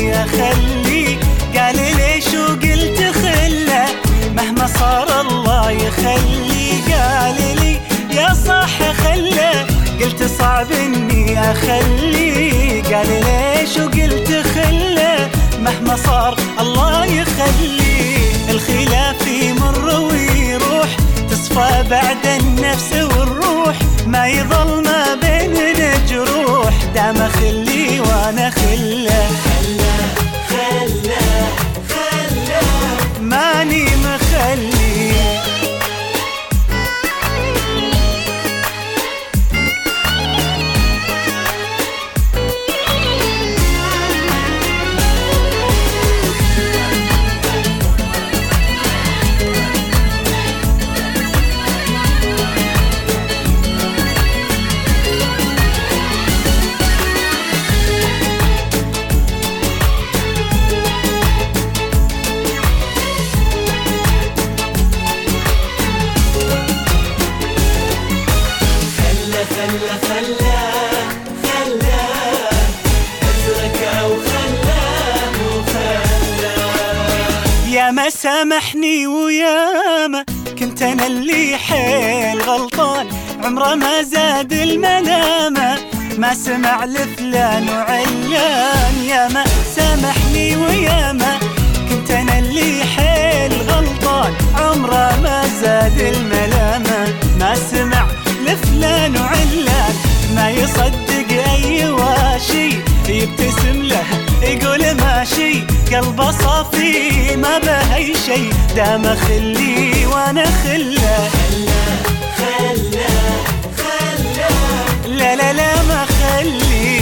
مني أخليه. قال ليش وقلت خله مهما صار الله يخليه. قال لي يا صح خله قلت صعب اني اخليه. قال ليش وقلت خله مهما صار الله يخليه. الخلاف يمر ويروح تصفى بعد النفس والروح، ما يظل ما بيننا جروح دام خلي وانا خله. خله ماني مخلي. يا ما سامحني وياما كنت انا اللي حيل غلطان، عمره ما زاد الملامة ما سمع لفلان وعلان. يا ما سامحني وياما كنت انا اللي حيل غلطان، عمره ما زاد الملامة ما سمع لفلان وعلان. ما يصدق اي واشي يبتسم له يقول ماشي، قلبه صافي ما بهي شي دام خلي وانا خله. لا لا لا ما خلي.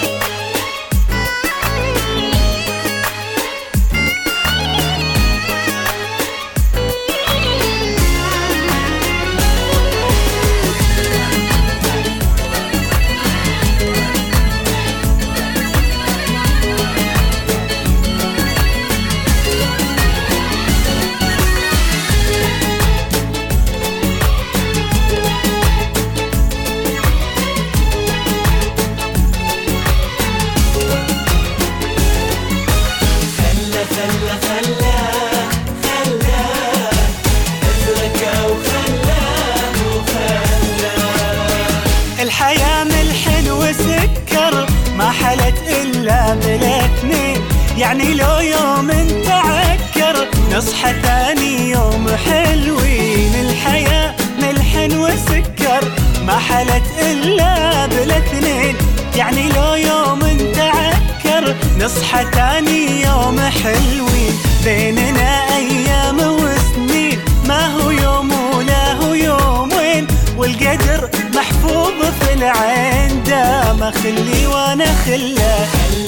الحياة ملح وسكر ما حلت إلا بالاثنين، يعني لو يوم تعكر نصحى ثاني يوم حلوين. الحياة ملح وسكر ما حلت إلا بالاثنين، يعني لو يوم تعكر نصحى ثاني يوم حلوين. بيننا أيام وسنين ما هو يوم ولا هو يومين، والقدر محفوظ في العين دام خلي وانا خله.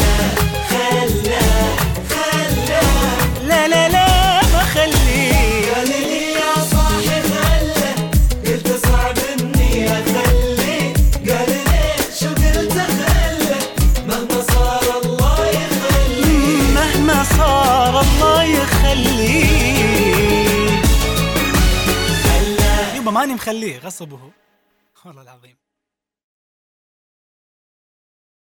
لا لا لا ما خلي. قال لي يا صاحب خله قلت صعب اني اخلي. قال ليش وقلت خله مهما صار الله يخلي. مهما صار الله يخلي. يبا ماني مخليه غصبه والله العظيم.